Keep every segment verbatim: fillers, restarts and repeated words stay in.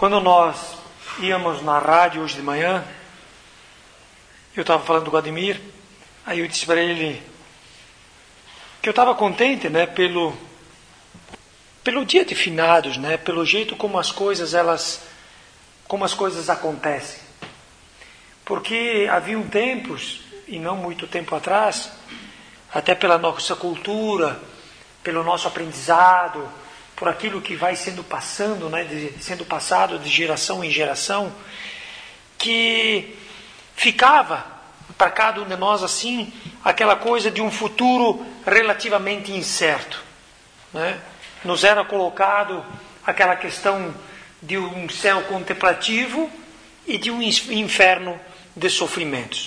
Quando nós íamos na rádio hoje de manhã, eu estava falando com o Ademir, aí eu disse para ele que eu estava contente, né, pelo, pelo dia de finados, né, pelo jeito como as coisas, elas, como as coisas acontecem. Porque haviam tempos, e não muito tempo atrás, até pela nossa cultura, pelo nosso aprendizado, por aquilo que vai sendo passando, né, de, sendo passado de geração em geração, que ficava para cada um de nós assim, aquela coisa de um futuro relativamente incerto, né? Nos era colocado aquela questão de um céu contemplativo e de um inferno de sofrimentos.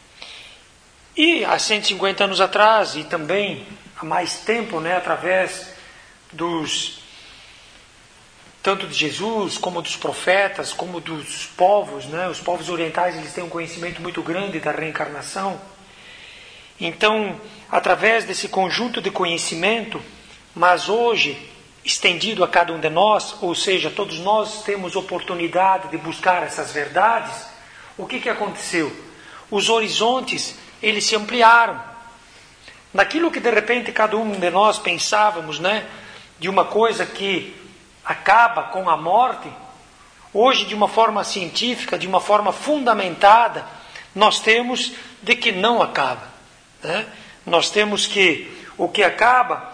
E há cento e cinquenta anos atrás, e também há mais tempo, né, através dos tanto de Jesus como dos profetas, como dos povos, né? Os povos orientais, eles têm um conhecimento muito grande da reencarnação. Então, através desse conjunto de conhecimento, mas hoje estendido a cada um de nós, ou seja, todos nós temos oportunidade de buscar essas verdades, o que que aconteceu? Os horizontes, eles se ampliaram. Naquilo que de repente cada um de nós pensávamos, né, de uma coisa que acaba com a morte, hoje de uma forma científica, de uma forma fundamentada, nós temos de que não acaba, né? Nós temos que o que acaba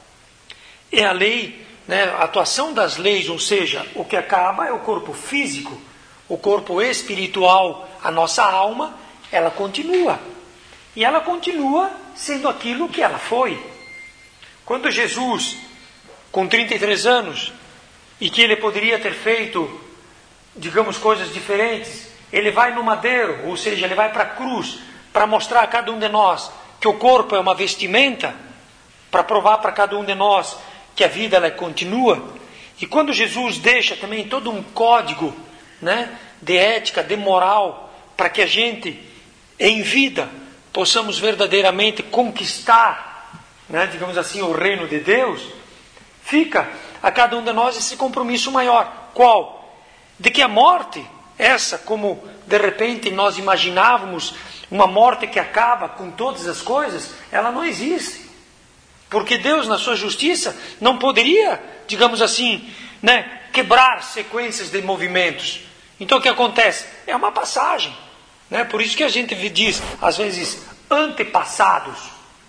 é a lei, né, a atuação das leis, ou seja, o que acaba é o corpo físico, o corpo espiritual, a nossa alma, ela continua. E ela continua sendo aquilo que ela foi. Quando Jesus, com trinta e três anos, e que ele poderia ter feito, digamos, coisas diferentes, ele vai no madeiro, ou seja, ele vai para a cruz, para mostrar a cada um de nós que o corpo é uma vestimenta, para provar para cada um de nós que a vida ela continua. E quando Jesus deixa também todo um código, né, de ética, de moral, para que a gente, em vida, possamos verdadeiramente conquistar, né, digamos assim, o reino de Deus, fica a cada um de nós esse compromisso maior. Qual? De que a morte, essa como de repente nós imaginávamos, uma morte que acaba com todas as coisas, ela não existe. Porque Deus, na sua justiça, não poderia, digamos assim, né, quebrar sequências de movimentos. Então o que acontece? É uma passagem. Né? Por isso que a gente diz, às vezes, antepassados.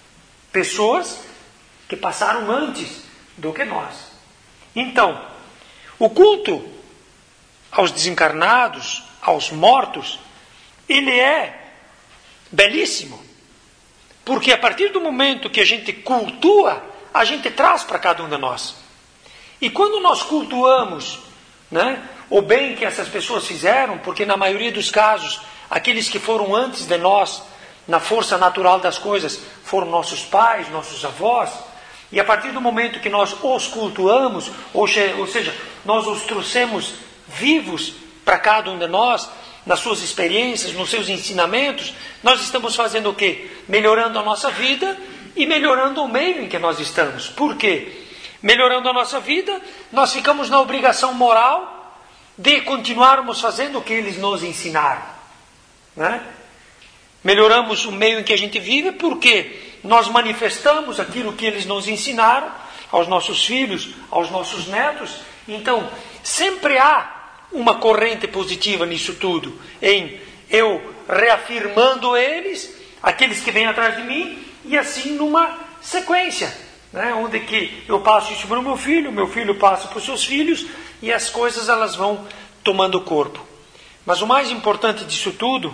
Pessoas que passaram antes do que nós. Então, o culto aos desencarnados, aos mortos, ele é belíssimo. Porque a partir do momento que a gente cultua, a gente traz para cada um de nós. E quando nós cultuamos, né, o bem que essas pessoas fizeram, porque na maioria dos casos, aqueles que foram antes de nós, na força natural das coisas, foram nossos pais, nossos avós, e a partir do momento que nós os cultuamos, ou seja, nós os trouxemos vivos para cada um de nós, nas suas experiências, nos seus ensinamentos, nós estamos fazendo o quê? Melhorando a nossa vida e melhorando o meio em que nós estamos. Por quê? Melhorando a nossa vida, nós ficamos na obrigação moral de continuarmos fazendo o que eles nos ensinaram, né? Melhoramos o meio em que a gente vive porque nós manifestamos aquilo que eles nos ensinaram aos nossos filhos, aos nossos netos. Então, sempre há uma corrente positiva nisso tudo, em eu reafirmando eles, aqueles que vêm atrás de mim, e assim numa sequência, né? Onde que eu passo isso para o meu filho, meu filho passa para os seus filhos, e as coisas elas vão tomando corpo. Mas o mais importante disso tudo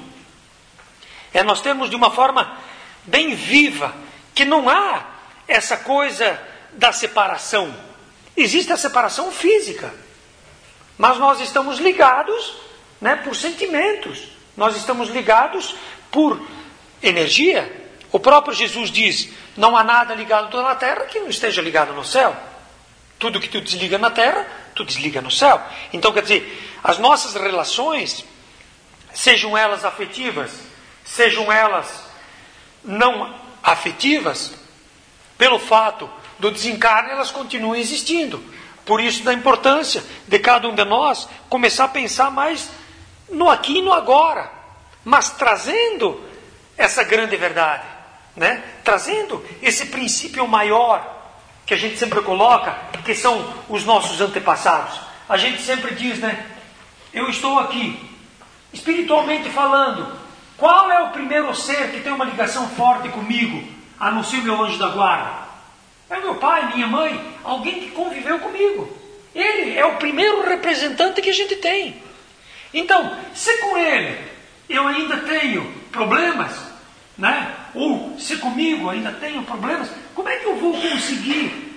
é nós termos de uma forma bem viva, que não há essa coisa da separação. Existe a separação física, mas nós estamos ligados, né, por sentimentos. Nós estamos ligados por energia. O próprio Jesus diz, não há nada ligado na terra que não esteja ligado no céu. Tudo que tu desliga na terra, tu desliga no céu. Então, quer dizer, as nossas relações, sejam elas afetivas, sejam elas não afetivas, pelo fato do desencarne, elas continuam existindo. Por isso da importância de cada um de nós começar a pensar mais no aqui e no agora, mas trazendo essa grande verdade, né? Trazendo esse princípio maior que a gente sempre coloca, que são os nossos antepassados. A gente sempre diz, né? Eu estou aqui, espiritualmente falando, qual é o primeiro ser que tem uma ligação forte comigo, a não ser o meu anjo da guarda? É meu pai, minha mãe, alguém que conviveu comigo. Ele é o primeiro representante que a gente tem. Então, se com ele eu ainda tenho problemas, né? Ou se comigo ainda tenho problemas, como é que eu vou conseguir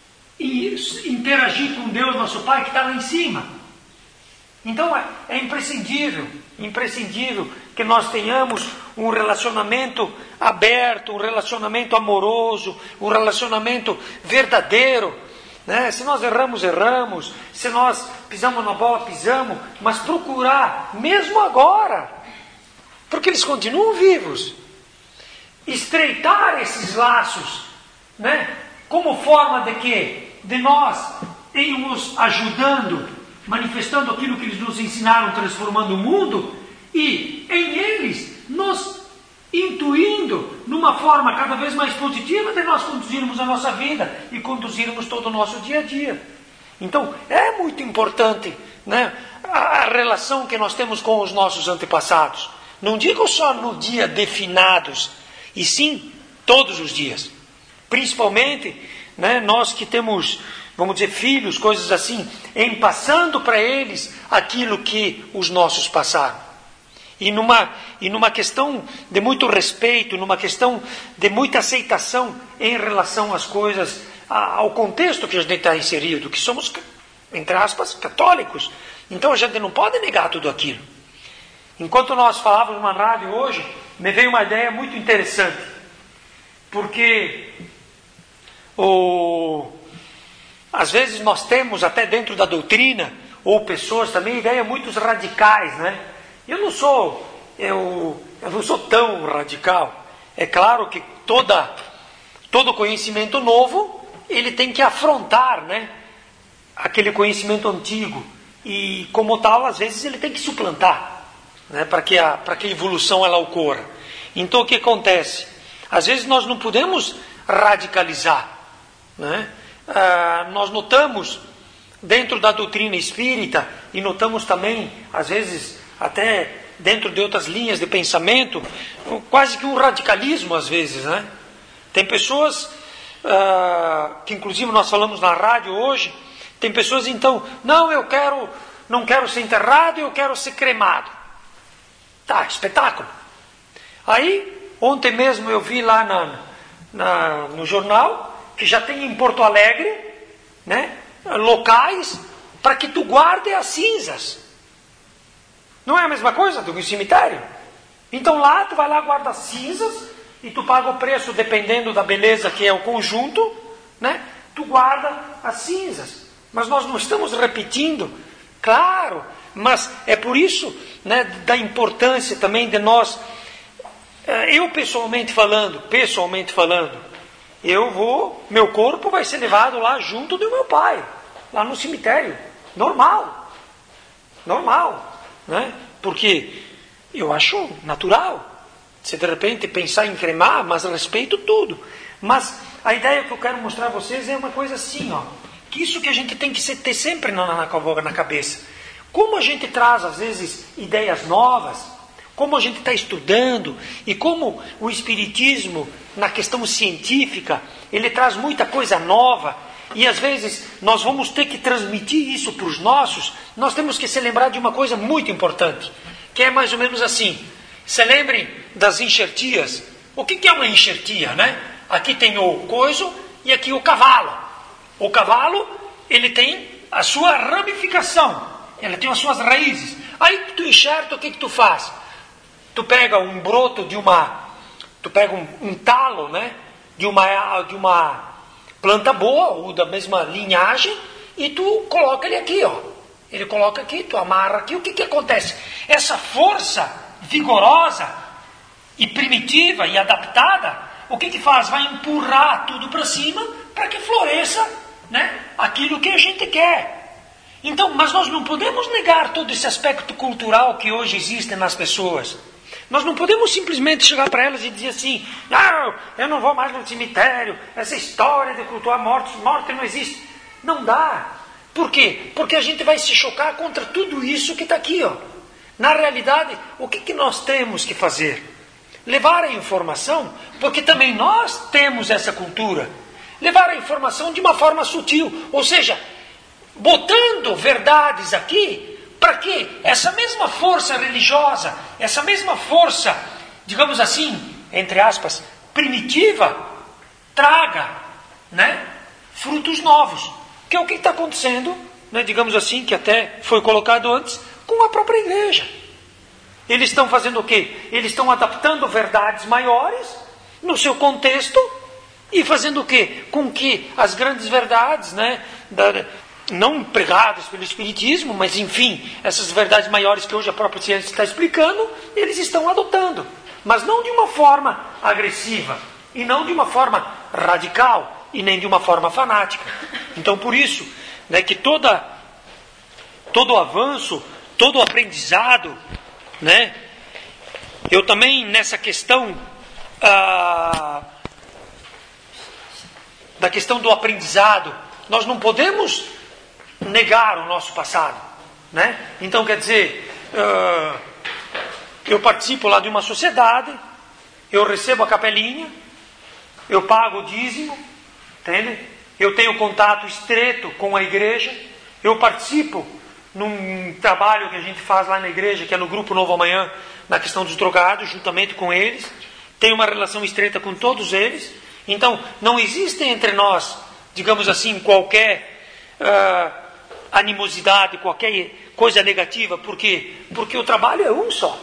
interagir com Deus, nosso Pai, que está lá em cima? Então é, é imprescindível, imprescindível que nós tenhamos um relacionamento aberto, um relacionamento amoroso, um relacionamento verdadeiro, né? Se nós erramos, erramos, se nós pisamos na bola, pisamos, mas procurar, mesmo agora, porque eles continuam vivos, estreitar esses laços, né? Como forma de quê? De nós irmos ajudando, manifestando aquilo que eles nos ensinaram, transformando o mundo, e em eles nos intuindo numa forma cada vez mais positiva de nós conduzirmos a nossa vida e conduzirmos todo o nosso dia a dia. Então é muito importante, né, a relação que nós temos com os nossos antepassados. Não digo só no dia de finados, e sim todos os dias. Principalmente, né, nós que temos, vamos dizer, filhos, coisas assim, em passando para eles aquilo que os nossos passaram. E numa, e numa questão de muito respeito, numa questão de muita aceitação em relação às coisas, ao contexto que a gente está inserido, que somos, entre aspas, católicos. Então a gente não pode negar tudo aquilo. Enquanto nós falávamos na rádio hoje, me veio uma ideia muito interessante. Porque o, às vezes nós temos até dentro da doutrina, ou pessoas também, ideias muito radicais, né? Eu não sou, eu, eu não sou tão radical. É claro que toda, todo conhecimento novo, ele tem que afrontar, né, aquele conhecimento antigo. E como tal, às vezes ele tem que suplantar, né, para que a, para que a evolução ela ocorra. Então o que acontece? Às vezes nós não podemos radicalizar, né? Ah, nós notamos dentro da doutrina espírita, e notamos também, às vezes, até dentro de outras linhas de pensamento, quase que um radicalismo às vezes, né? Tem pessoas, uh, que inclusive nós falamos na rádio hoje, tem pessoas então, não, eu quero, não quero ser enterrado, eu quero ser cremado. Tá, espetáculo. Aí, ontem mesmo eu vi lá na, na, no jornal, que já tem em Porto Alegre, né, locais para que tu guarde as cinzas. Não é a mesma coisa do que o cemitério? Então lá tu vai lá, guarda as cinzas e tu paga o preço dependendo da beleza que é o conjunto, né? Tu guarda as cinzas. Mas nós não estamos repetindo, claro, mas é por isso, né, da importância também de nós, eu pessoalmente falando, pessoalmente falando, eu vou, meu corpo vai ser levado lá junto do meu pai, lá no cemitério, normal, normal. Né? Porque eu acho natural se de repente pensar em cremar, mas respeito tudo. Mas a ideia que eu quero mostrar a vocês é uma coisa assim, ó, que isso que a gente tem que ter sempre na, na, na cabeça. Como a gente traz às vezes ideias novas, como a gente está estudando, e como o Espiritismo na questão científica, ele traz muita coisa nova. E às vezes nós vamos ter que transmitir isso para os nossos. Nós temos que se lembrar de uma coisa muito importante, que é mais ou menos assim. Se lembrem das enxertias. O que, que é uma enxertia, né? Aqui tem o coiso e aqui o cavalo. O cavalo, ele tem a sua ramificação, ele tem as suas raízes. Aí tu enxerta, o que, que tu faz? Tu pega um broto de uma... Tu pega um, um talo, né? De uma... De uma planta boa, ou da mesma linhagem, e tu coloca ele aqui, ó. Ele coloca aqui, tu amarra aqui, o que que acontece? Essa força vigorosa e primitiva e adaptada, o que que faz? Vai empurrar tudo para cima para que floresça né, aquilo que a gente quer. Então, mas nós não podemos negar todo esse aspecto cultural que hoje existe nas pessoas. Nós não podemos simplesmente chegar para elas e dizer assim, não, eu não vou mais no cemitério, essa história de cultuar mortos, morte não existe. Não dá. Por quê? Porque a gente vai se chocar contra tudo isso que está aqui, ó. Na realidade, o que, que nós temos que fazer? Levar a informação, porque também nós temos essa cultura. Levar a informação de uma forma sutil, ou seja, botando verdades aqui, para que essa mesma força religiosa, essa mesma força, digamos assim, entre aspas, primitiva, traga, né, frutos novos. Que é o que está acontecendo, né, digamos assim, que até foi colocado antes, com a própria igreja. Eles estão fazendo o quê? Eles estão adaptando verdades maiores no seu contexto e fazendo o quê? Com que as grandes verdades, né, da, não pregadas pelo Espiritismo, mas enfim, essas verdades maiores que hoje a própria ciência está explicando, eles estão adotando. Mas não de uma forma agressiva, e não de uma forma radical, e nem de uma forma fanática. Então, por isso, né, que toda, todo o avanço, todo o aprendizado, né, eu também nessa questão ah, da questão do aprendizado, nós não podemos negar o nosso passado, né? Então, quer dizer, uh, eu participo lá de uma sociedade, eu recebo a capelinha, eu pago o dízimo, entende? Eu tenho contato estreito com a igreja, eu participo num trabalho que a gente faz lá na igreja, que é no Grupo Novo Amanhã, na questão dos drogados, juntamente com eles, tenho uma relação estreita com todos eles. Então, não existe entre nós, digamos assim, qualquer uh, animosidade, qualquer coisa negativa. Por quê? Porque o trabalho é um só.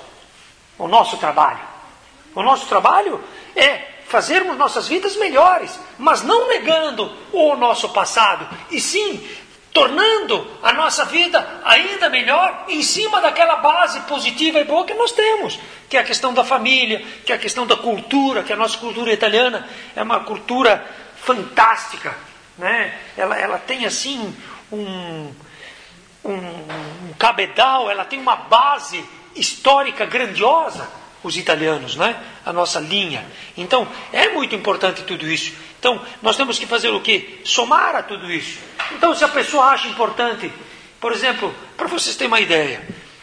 O nosso trabalho. O nosso trabalho é fazermos nossas vidas melhores, mas não negando o nosso passado, e sim tornando a nossa vida ainda melhor em cima daquela base positiva e boa que nós temos, que é a questão da família, que é a questão da cultura, que a nossa cultura italiana é uma cultura fantástica, né? Ela, ela tem assim um, um, um cabedal, ela tem uma base histórica grandiosa, os italianos, né? A nossa linha. Então, é muito importante tudo isso. Então, nós temos que fazer o quê? Somar a tudo isso. Então, se a pessoa acha importante, por exemplo, para vocês terem uma ideia,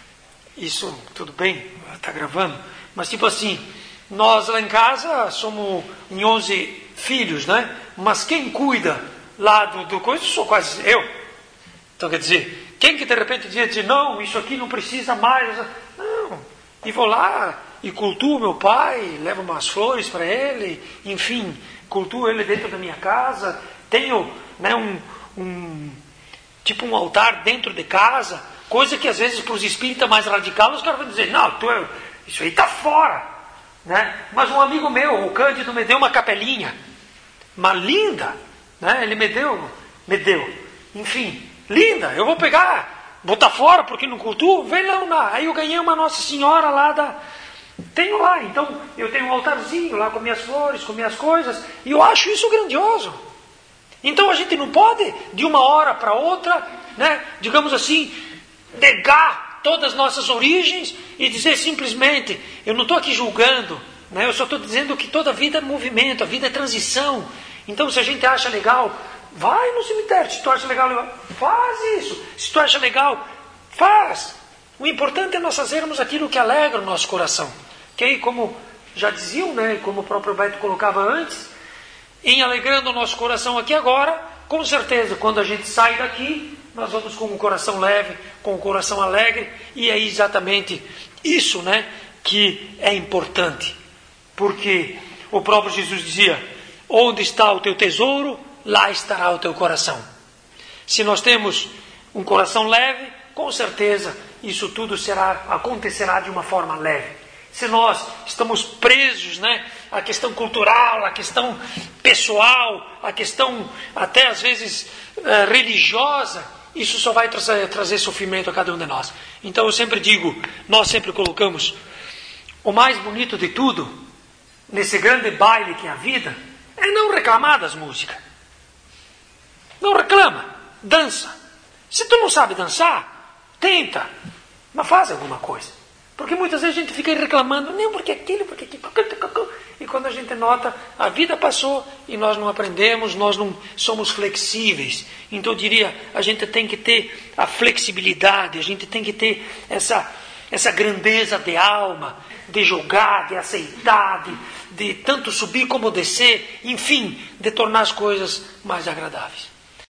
isso, tudo bem, está gravando, mas tipo assim, nós lá em casa somos em onze filhos, né? Mas quem cuida lá do, do coisa sou quase eu. Então, quer dizer, quem que de repente diz, não, isso aqui não precisa mais, não, e vou lá e cultuo meu pai, levo umas flores para ele, enfim, cultuo ele dentro da minha casa, tenho, né, um, um tipo um altar dentro de casa, coisa que às vezes para os espíritas mais radicais os caras vão dizer, não, tu é, isso aí está fora, né? Mas um amigo meu, o Cândido, me deu uma capelinha, uma linda, né? Ele me deu, me deu, enfim, linda, eu vou pegar, botar fora porque não cultuo, vem lá, aí eu ganhei uma Nossa Senhora lá da... Tenho lá, então eu tenho um altarzinho lá com minhas flores, com minhas coisas, e eu acho isso grandioso. Então a gente não pode, de uma hora para outra, né, digamos assim, negar todas as nossas origens e dizer simplesmente, eu não estou aqui julgando, né, eu só estou dizendo que toda vida é movimento, a vida é transição. Então se a gente acha legal, vai no cemitério, se tu acha legal, faz isso. Se tu acha legal, faz. O importante é nós fazermos aquilo que alegra o nosso coração. Que aí, como já diziam, né, como o próprio Beto colocava antes, em alegrando o nosso coração aqui agora, com certeza, quando a gente sai daqui, nós vamos com o coração leve, com o coração alegre, e é exatamente isso, né, que é importante. Porque o próprio Jesus dizia, onde está o teu tesouro, lá estará o teu coração. Se nós temos um coração leve, com certeza isso tudo será, acontecerá de uma forma leve. Se nós estamos presos, né, à questão cultural, à questão pessoal, à questão até às vezes eh, religiosa, isso só vai trazer, trazer sofrimento a cada um de nós. Então eu sempre digo, nós sempre colocamos o mais bonito de tudo, nesse grande baile que é a vida, é não reclamar das músicas. Não reclama, dança. Se tu não sabe dançar, tenta, mas faz alguma coisa. Porque muitas vezes a gente fica aí reclamando, não, porque aquilo, porque aquilo, e quando a gente nota, a vida passou e nós não aprendemos, nós não somos flexíveis. Então eu diria, a gente tem que ter a flexibilidade, a gente tem que ter essa, essa grandeza de alma, de jogar, de aceitar, de, de tanto subir como descer, enfim, de tornar as coisas mais agradáveis.